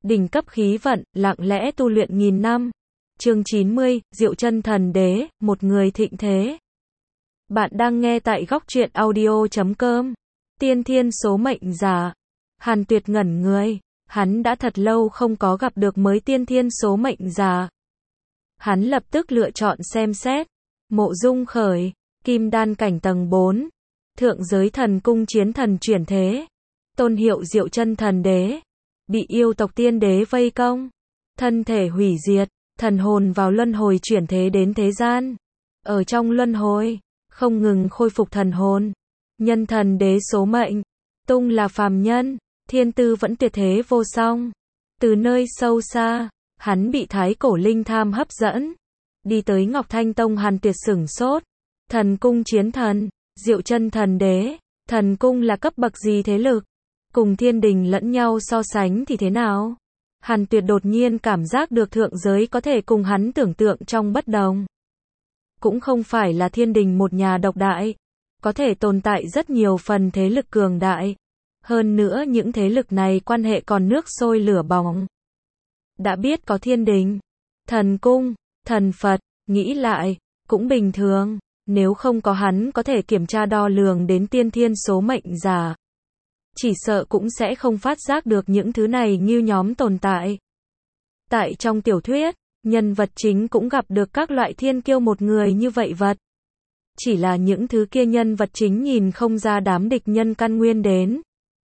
đỉnh cấp khí vận, lặng lẽ tu luyện nghìn năm. Chương 90, Diệu Chân Thần Đế, một người thịnh thế. Bạn đang nghe tại góc truyện audio.com. Tiên thiên số mệnh giả. Hàn Tuyệt ngẩn người, hắn đã thật lâu không có gặp được mới tiên thiên số mệnh giả. Hắn lập tức lựa chọn xem xét. Mộ Dung Khởi, Kim Đan cảnh tầng 4, Thượng giới thần cung chiến thần chuyển thế, tôn hiệu Diệu Chân Thần Đế, bị yêu tộc tiên đế vây công, thân thể hủy diệt, thần hồn vào luân hồi chuyển thế đến thế gian. Ở trong luân hồi, không ngừng khôi phục thần hồn. Nhân thần đế số mệnh, tung là phàm nhân, thiên tư vẫn tuyệt thế vô song. Từ nơi sâu xa, hắn bị thái cổ linh tham hấp dẫn, đi tới Ngọc Thanh Tông. Hàn Tuyệt sửng sốt. Thần cung chiến thần, Diệu Chân Thần Đế, thần cung là cấp bậc gì thế lực? Cùng thiên đình lẫn nhau so sánh thì thế nào? Hàn Tuyệt đột nhiên cảm giác được thượng giới có thể cùng hắn tưởng tượng trong bất đồng. Cũng không phải là thiên đình một nhà độc đại, có thể tồn tại rất nhiều phần thế lực cường đại. Hơn nữa những thế lực này quan hệ còn nước sôi lửa bỏng. Đã biết có thiên đình, thần cung, thần Phật, nghĩ lại, cũng bình thường. Nếu không có hắn có thể kiểm tra đo lường đến tiên thiên số mệnh giả, chỉ sợ cũng sẽ không phát giác được những thứ này như nhóm tồn tại. Tại trong tiểu thuyết, nhân vật chính cũng gặp được các loại thiên kiêu một người như vậy vật. Chỉ là những thứ kia nhân vật chính nhìn không ra đám địch nhân căn nguyên đến.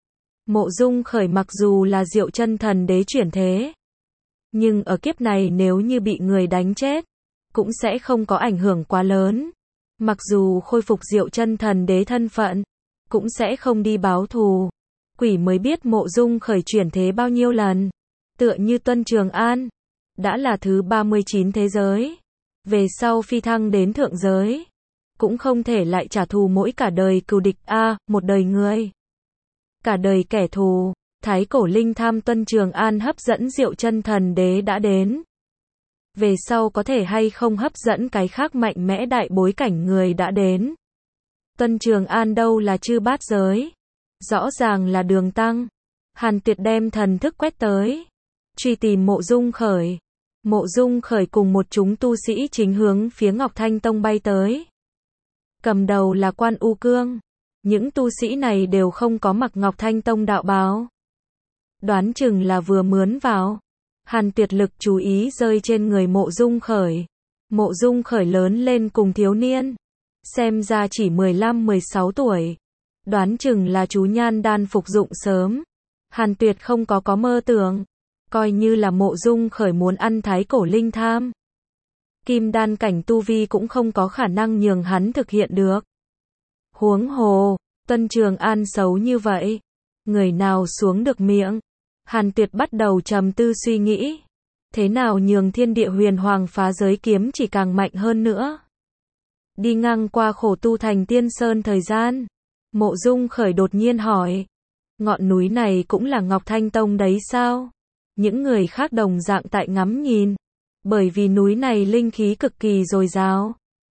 Mộ Dung Khởi mặc dù là Diệu Chân Thần Đế chuyển thế, nhưng ở kiếp này nếu như bị người đánh chết, cũng sẽ không có ảnh hưởng quá lớn. Mặc dù khôi phục Diệu Chân Thần Đế thân phận, cũng sẽ không đi báo thù. Quỷ mới biết Mộ Dung Khởi chuyển thế bao nhiêu lần. Tựa như Tuân Trường An, đã là thứ 39 thế giới. Về sau phi thăng đến thượng giới, cũng không thể lại trả thù mỗi cả đời cừu địch một đời người, cả đời kẻ thù. Thái cổ linh tham Tuân Trường An hấp dẫn Diệu Chân Thần Đế đã đến. Về sau có thể hay không hấp dẫn cái khác mạnh mẽ đại bối cảnh người đã đến. Tuân Trường An đâu là chư bát giới, rõ ràng là đường tăng. Hàn Tuyệt đem thần thức quét tới, truy tìm Mộ Dung Khởi. Mộ Dung Khởi cùng một chúng tu sĩ chính hướng phía Ngọc Thanh Tông bay tới. Cầm đầu là Quan U Cương. Những tu sĩ này đều không có mặc Ngọc Thanh Tông đạo bào, đoán chừng là vừa mướn vào. Hàn Tuyệt lực chú ý rơi trên người Mộ Dung Khởi. Mộ Dung Khởi lớn lên cùng thiếu niên, xem ra chỉ 15-16 tuổi. Đoán chừng là chú nhan đan phục dụng sớm. Hàn Tuyệt không có mơ tưởng, coi như là Mộ Dung Khởi muốn ăn thái cổ linh tham, kim đan cảnh tu vi cũng không có khả năng nhường hắn thực hiện được. Huống hồ, Tuân Trường An xấu như vậy, người nào xuống được miệng? Hàn Tuyệt bắt đầu trầm tư suy nghĩ, thế nào nhường thiên địa huyền hoàng phá giới kiếm chỉ càng mạnh hơn nữa. Đi ngang qua khổ tu thành Tiên Sơn thời gian, Mộ Dung Khởi đột nhiên hỏi, ngọn núi này cũng là Ngọc Thanh Tông đấy sao? Những người khác đồng dạng tại ngắm nhìn, bởi vì núi này linh khí cực kỳ dồi dào.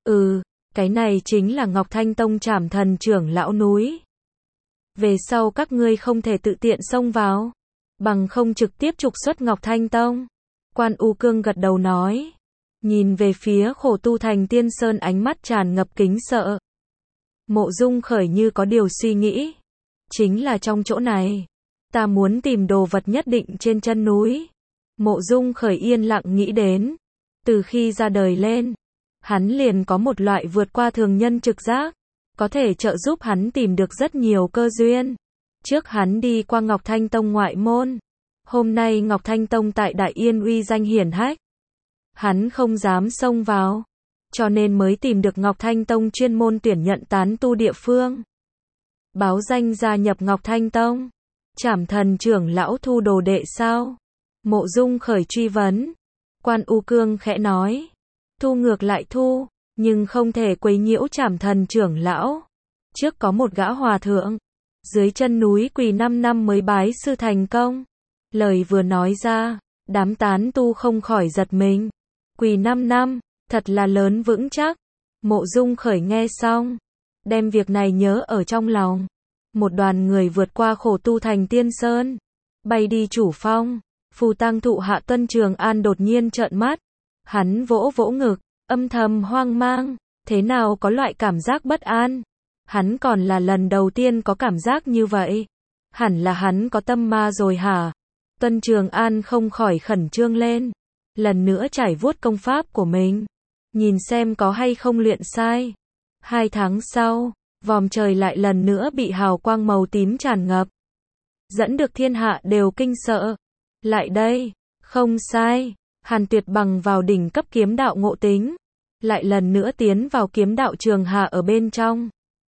Cái này chính là Ngọc Thanh Tông Trảm Thần trưởng lão núi. Về sau các ngươi không thể tự tiện xông vào, bằng không trực tiếp trục xuất Ngọc Thanh Tông. Quan U Cương gật đầu nói, nhìn về phía khổ tu thành Tiên Sơn ánh mắt tràn ngập kính sợ. Mộ Dung Khởi như có điều suy nghĩ, chính là trong chỗ này, ta muốn tìm đồ vật nhất định trên chân núi. Mộ Dung Khởi yên lặng nghĩ đến, từ khi ra đời lên, hắn liền có một loại vượt qua thường nhân trực giác, có thể trợ giúp hắn tìm được rất nhiều cơ duyên. Trước hắn đi qua Ngọc Thanh Tông ngoại môn, hôm nay Ngọc Thanh Tông tại Đại Yên uy danh hiển hách, hắn không dám xông vào, cho nên mới tìm được Ngọc Thanh Tông chuyên môn tuyển nhận tán tu địa phương, báo danh gia nhập Ngọc Thanh Tông. Trảm Thần trưởng lão thu đồ đệ sao? Mộ Dung Khởi truy vấn. Quan U Cương khẽ nói, thu ngược lại thu, nhưng không thể quấy nhiễu Trảm Thần trưởng lão. Trước có một gã hòa thượng, dưới chân núi quỳ 5 năm mới bái sư thành công. Lời vừa nói ra, đám tán tu không khỏi giật mình. Quỳ 5 năm, thật là lớn vững chắc. Mộ Dung Khởi nghe xong, đem việc này nhớ ở trong lòng. Một đoàn người vượt qua khổ tu thành Tiên Sơn, bay đi Chủ Phong. Phù tang thụ hạ Tuân Trường An đột nhiên trợn mắt. Hắn vỗ vỗ ngực, âm thầm hoang mang, thế nào có loại cảm giác bất an. Hắn còn là lần đầu tiên có cảm giác như vậy. Hẳn là hắn có tâm ma rồi hả? Tuân Trường An không khỏi khẩn trương lên. Lần nữa trải vuốt công pháp của mình. Nhìn xem có hay không luyện sai. 2 tháng sau, vòm trời lại lần nữa bị hào quang màu tím tràn ngập. Dẫn được thiên hạ đều kinh sợ. Lại đây, không sai. Hàn Tuyệt bằng vào đỉnh cấp kiếm đạo ngộ tính. Lại lần nữa tiến vào kiếm đạo Trường Hà ở bên trong.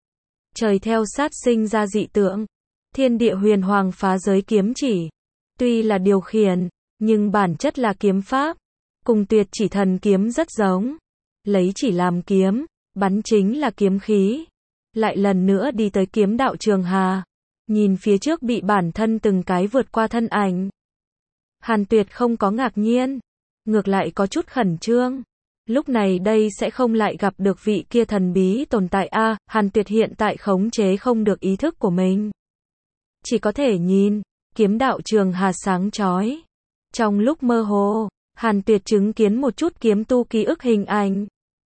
Trời theo sát sinh ra dị tượng. Thiên địa huyền hoàng phá giới kiếm chỉ. Tuy là điều khiển, nhưng bản chất là kiếm pháp. Cùng Tuyệt chỉ thần kiếm rất giống. Lấy chỉ làm kiếm, bắn chính là kiếm khí. Lại lần nữa đi tới kiếm đạo Trường Hà. Nhìn phía trước bị bản thân từng cái vượt qua thân ảnh. Hàn Tuyệt không có ngạc nhiên. Ngược lại có chút khẩn trương. Lúc này đây sẽ không lại gặp được vị kia thần bí tồn tại a. Hàn Tuyệt hiện tại khống chế không được ý thức của mình. Chỉ có thể nhìn, kiếm đạo Trường Hà sáng chói. Trong lúc mơ hồ, Hàn Tuyệt chứng kiến một chút kiếm tu ký ức hình ảnh.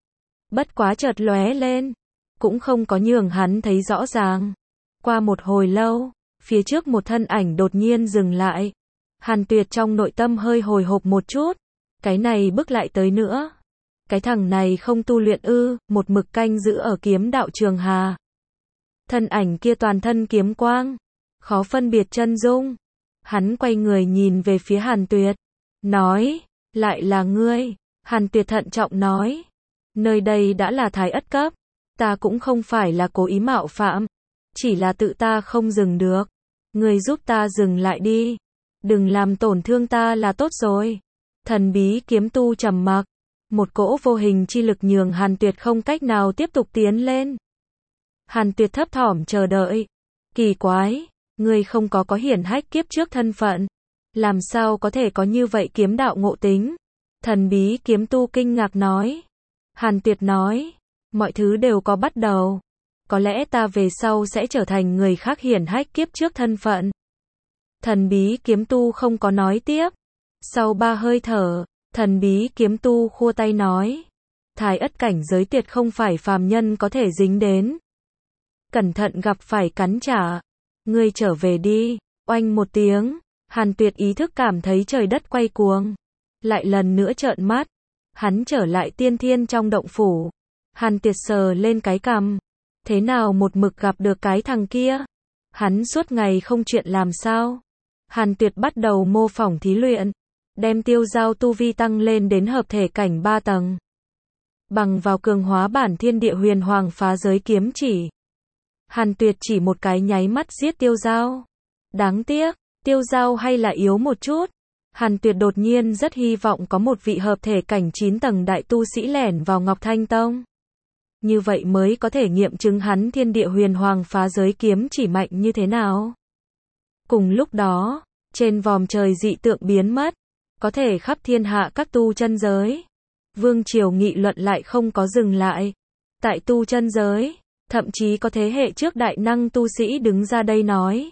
Bất quá chợt lóe lên, cũng không có nhường hắn thấy rõ ràng. Qua một hồi lâu, phía trước một thân ảnh đột nhiên dừng lại. Hàn Tuyệt trong nội tâm hơi hồi hộp một chút. Cái này bước lại tới nữa. Cái thằng này không tu luyện ư, một mực canh giữ ở kiếm đạo Trường Hà. Thân ảnh kia toàn thân kiếm quang, khó phân biệt chân dung. Hắn quay người nhìn về phía Hàn Tuyệt, nói, lại là ngươi. Hàn Tuyệt thận trọng nói, nơi đây đã là thái ất cấp, ta cũng không phải là cố ý mạo phạm, chỉ là tự ta không dừng được. Ngươi giúp ta dừng lại đi, đừng làm tổn thương ta là tốt rồi. Thần bí kiếm tu trầm mặc, một cỗ vô hình chi lực nhường Hàn Tuyệt không cách nào tiếp tục tiến lên. Hàn Tuyệt thấp thỏm chờ đợi. Kỳ quái, ngươi không có hiển hách kiếp trước thân phận, làm sao có thể có như vậy kiếm đạo ngộ tính? Thần bí kiếm tu kinh ngạc nói. Hàn Tuyệt nói, mọi thứ đều có bắt đầu. Có lẽ ta về sau sẽ trở thành người khác hiển hách kiếp trước thân phận. Thần bí kiếm tu không có nói tiếp. Sau 3 hơi thở, thần bí kiếm tu khua tay nói, thái ất cảnh giới tuyệt không phải phàm nhân có thể dính đến. Cẩn thận gặp phải cắn trả. Ngươi trở về đi. Oanh một tiếng, Hàn Tuyệt ý thức cảm thấy trời đất quay cuồng. Lại lần nữa trợn mắt. Hắn trở lại tiên thiên trong động phủ. Hàn Tuyệt sờ lên cái cằm. Thế nào một mực gặp được cái thằng kia? Hắn suốt ngày không chuyện làm sao? Hàn Tuyệt bắt đầu mô phỏng thí luyện. Đem Tiêu Giao tu vi tăng lên đến hợp thể cảnh 3 tầng. Bằng vào cường hóa bản thiên địa huyền hoàng phá giới kiếm chỉ. Hàn Tuyệt chỉ một cái nháy mắt giết Tiêu Giao. Đáng tiếc, Tiêu Giao hay là yếu một chút. Hàn Tuyệt đột nhiên rất hy vọng có một vị hợp thể cảnh 9 tầng đại tu sĩ lẻn vào Ngọc Thanh Tông. Như vậy mới có thể nghiệm chứng hắn thiên địa huyền hoàng phá giới kiếm chỉ mạnh như thế nào. Cùng lúc đó, trên vòm trời dị tượng biến mất. Có thể khắp thiên hạ các tu chân giới. Vương triều nghị luận lại không có dừng lại. Tại tu chân giới, thậm chí có thế hệ trước đại năng tu sĩ đứng ra đây nói.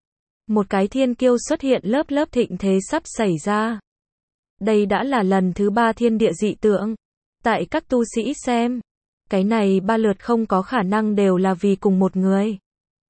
Một cái thiên kiêu xuất hiện lớp lớp thịnh thế sắp xảy ra. Đây đã là lần thứ 3 thiên địa dị tượng. Tại các tu sĩ xem, cái này 3 lượt không có khả năng đều là vì cùng một người.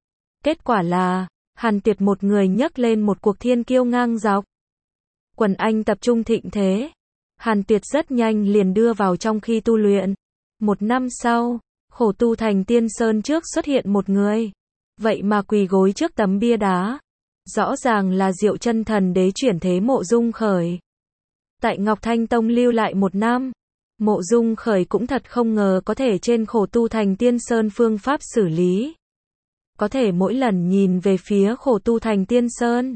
Kết quả là, Hàn Tuyệt một người nhấc lên một cuộc thiên kiêu ngang dọc. Quần anh tập trung thịnh thế. Hàn Tuyệt rất nhanh liền đưa vào trong khi tu luyện. 1 năm sau, khổ tu thành Tiên Sơn trước xuất hiện một người. Vậy mà quỳ gối trước tấm bia đá. Rõ ràng là Diệu Chân Thần Đế chuyển thế Mộ Dung Khởi. Tại Ngọc Thanh Tông lưu lại 1 năm. Mộ Dung Khởi cũng thật không ngờ có thể trên khổ tu thành Tiên Sơn phương pháp xử lý. Có thể mỗi lần nhìn về phía khổ tu thành Tiên Sơn.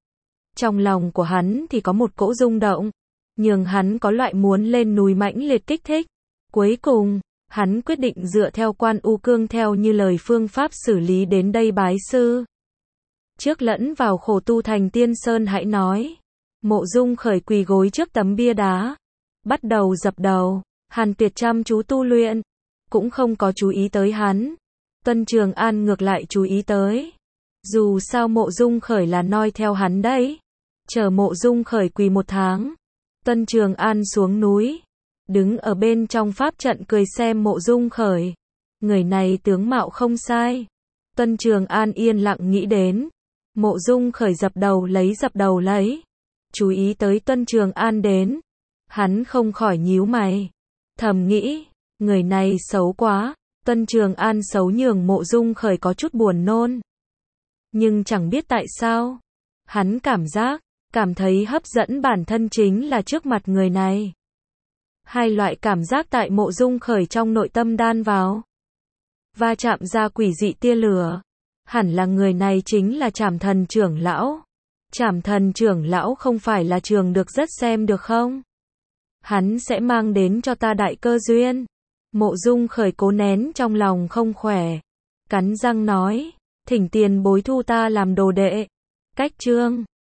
Trong lòng của hắn thì có một cỗ rung động, nhường hắn có loại muốn lên núi mãnh liệt kích thích. Cuối cùng, hắn quyết định dựa theo Quan U Cương theo như lời phương pháp xử lý đến đây bái sư. Trước lẫn vào khổ tu thành Tiên Sơn hãy nói. Mộ Dung Khởi quỳ gối trước tấm bia đá. Bắt đầu dập đầu, Hàn Tuyệt chăm chú tu luyện. Cũng không có chú ý tới hắn. Tuân Trường An ngược lại chú ý tới. Dù sao Mộ Dung Khởi là noi theo hắn đấy. Chờ Mộ Dung Khởi quỳ 1 tháng. Tân Trường An xuống núi, đứng ở bên trong pháp trận cười xem Mộ Dung Khởi. Người này tướng mạo không sai. Tân Trường An yên lặng nghĩ đến. Mộ Dung Khởi dập đầu lấy. Chú ý tới Tân Trường An đến. Hắn không khỏi nhíu mày. Thầm nghĩ, người này xấu quá. Tân Trường An xấu nhường Mộ Dung Khởi có chút buồn nôn. Nhưng chẳng biết tại sao. Hắn cảm thấy hấp dẫn bản thân chính là trước mặt người này. Hai loại cảm giác tại Mộ Dung Khởi trong nội tâm đan vào. Va chạm ra quỷ dị tia lửa. Hẳn là người này chính là Trảm Thần trưởng lão. Trảm Thần trưởng lão không phải là trường được rất xem được không? Hắn sẽ mang đến cho ta đại cơ duyên. Mộ Dung Khởi cố nén trong lòng không khỏe. Cắn răng nói, thỉnh tiền bối thu ta làm đồ đệ. Cách chương